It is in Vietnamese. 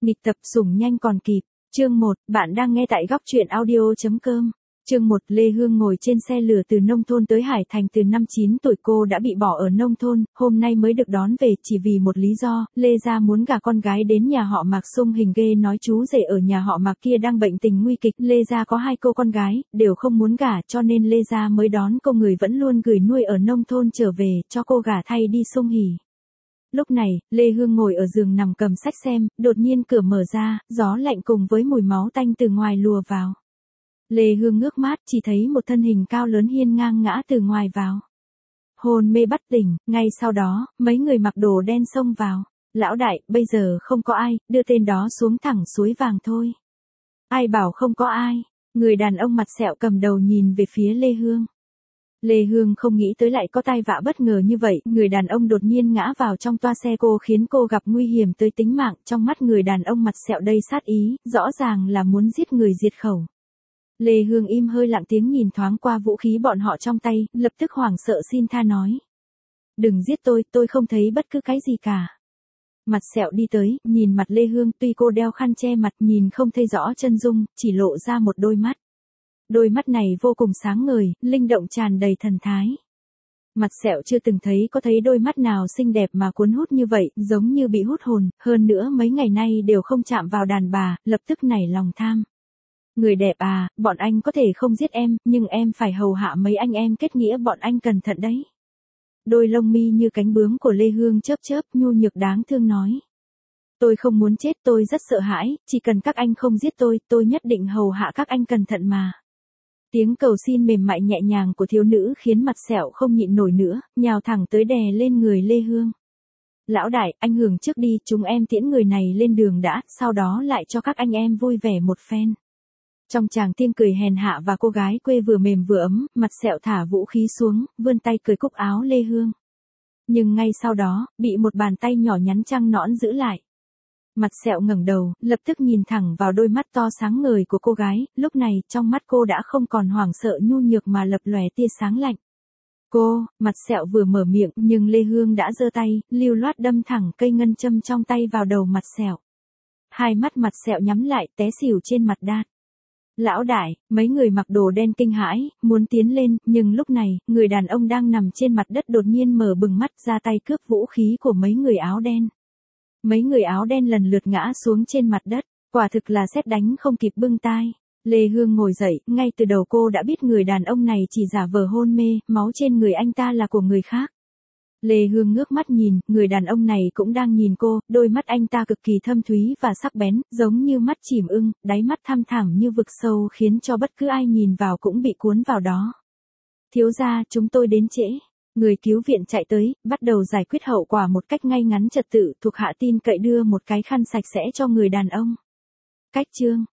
Nghịch tập sủng nhanh còn kịp. Chương 1, bạn đang nghe tại góc truyện audio.com. Chương 1, Lê Hương ngồi trên xe lửa từ nông thôn tới Hải Thành từ năm 9 tuổi cô đã bị bỏ ở nông thôn, hôm nay mới được đón về chỉ vì một lý do, Lê gia muốn gả con gái đến nhà họ Mạc. Xung hình ghê nói chú rể ở nhà họ Mạc kia đang bệnh tình nguy kịch, Lê gia có 2 cô con gái, đều không muốn gả cho nên Lê gia mới đón cô người vẫn luôn gửi nuôi ở nông thôn trở về, cho cô gả thay đi sung hỉ. Lúc này, Lê Hương ngồi ở giường nằm cầm sách xem, đột nhiên cửa mở ra, gió lạnh cùng với mùi máu tanh từ ngoài lùa vào. Lê Hương ngước mắt chỉ thấy một thân hình cao lớn hiên ngang ngã từ ngoài vào. Hôn mê bất tỉnh, ngay sau đó, mấy người mặc đồ đen xông vào. Lão đại, bây giờ không có ai, đưa tên đó xuống thẳng suối vàng thôi. Ai bảo không có ai, người đàn ông mặt sẹo cầm đầu nhìn về phía Lê Hương. Lê Hương không nghĩ tới lại có tai vạ bất ngờ như vậy, người đàn ông đột nhiên ngã vào trong toa xe cô khiến cô gặp nguy hiểm tới tính mạng, trong mắt người đàn ông mặt sẹo đầy sát ý, rõ ràng là muốn giết người diệt khẩu. Lê Hương im hơi lặng tiếng nhìn thoáng qua vũ khí bọn họ trong tay, lập tức hoảng sợ xin tha nói. Đừng giết tôi không thấy bất cứ cái gì cả. Mặt sẹo đi tới, nhìn mặt Lê Hương, tuy cô đeo khăn che mặt nhìn không thấy rõ chân dung, chỉ lộ ra một đôi mắt. Đôi mắt này vô cùng sáng ngời, linh động tràn đầy thần thái. Mặt sẹo chưa từng thấy có thấy đôi mắt nào xinh đẹp mà cuốn hút như vậy, giống như bị hút hồn, hơn nữa mấy ngày nay đều không chạm vào đàn bà, lập tức nảy lòng tham. Người đẹp à, bọn anh có thể không giết em, nhưng em phải hầu hạ mấy anh em kết nghĩa, bọn anh cẩn thận đấy. Đôi lông mi như cánh bướm của Lê Hương chớp chớp, nhu nhược đáng thương nói. Tôi không muốn chết, tôi rất sợ hãi, chỉ cần các anh không giết tôi nhất định hầu hạ các anh cẩn thận mà. Tiếng cầu xin mềm mại nhẹ nhàng của thiếu nữ khiến mặt sẹo không nhịn nổi nữa, nhào thẳng tới đè lên người Lê Hương. Lão đại, anh hưởng trước đi, chúng em tiễn người này lên đường đã, sau đó lại cho các anh em vui vẻ một phen. Trong chàng tiếng cười hèn hạ và cô gái quê vừa mềm vừa ấm, mặt sẹo thả vũ khí xuống, vươn tay cười cúc áo Lê Hương. Nhưng ngay sau đó, bị một bàn tay nhỏ nhắn trăng nõn giữ lại. Mặt sẹo ngẩng đầu, lập tức nhìn thẳng vào đôi mắt to sáng ngời của cô gái, lúc này, trong mắt cô đã không còn hoảng sợ nhu nhược mà lập lòe tia sáng lạnh. Cô, mặt sẹo vừa mở miệng, nhưng Lê Hương đã giơ tay, lưu loát đâm thẳng cây ngân châm trong tay vào đầu mặt sẹo. Hai mắt mặt sẹo nhắm lại, té xỉu trên mặt đất. Lão đại, mấy người mặc đồ đen kinh hãi, muốn tiến lên, nhưng lúc này, người đàn ông đang nằm trên mặt đất đột nhiên mở bừng mắt ra tay cướp vũ khí của mấy người áo đen. Mấy người áo đen lần lượt ngã xuống trên mặt đất, quả thực là sét đánh không kịp bưng tai. Lê Hương ngồi dậy, ngay từ đầu cô đã biết người đàn ông này chỉ giả vờ hôn mê, máu trên người anh ta là của người khác. Lê Hương ngước mắt nhìn, người đàn ông này cũng đang nhìn cô, đôi mắt anh ta cực kỳ thâm thúy và sắc bén, giống như mắt chìm ưng, đáy mắt thăm thẳm như vực sâu khiến cho bất cứ ai nhìn vào cũng bị cuốn vào đó. Thiếu gia, chúng tôi đến trễ. Người cứu viện chạy tới, bắt đầu giải quyết hậu quả một cách ngay ngắn trật tự, thuộc hạ tin cậy đưa một cái khăn sạch sẽ cho người đàn ông. Cách chương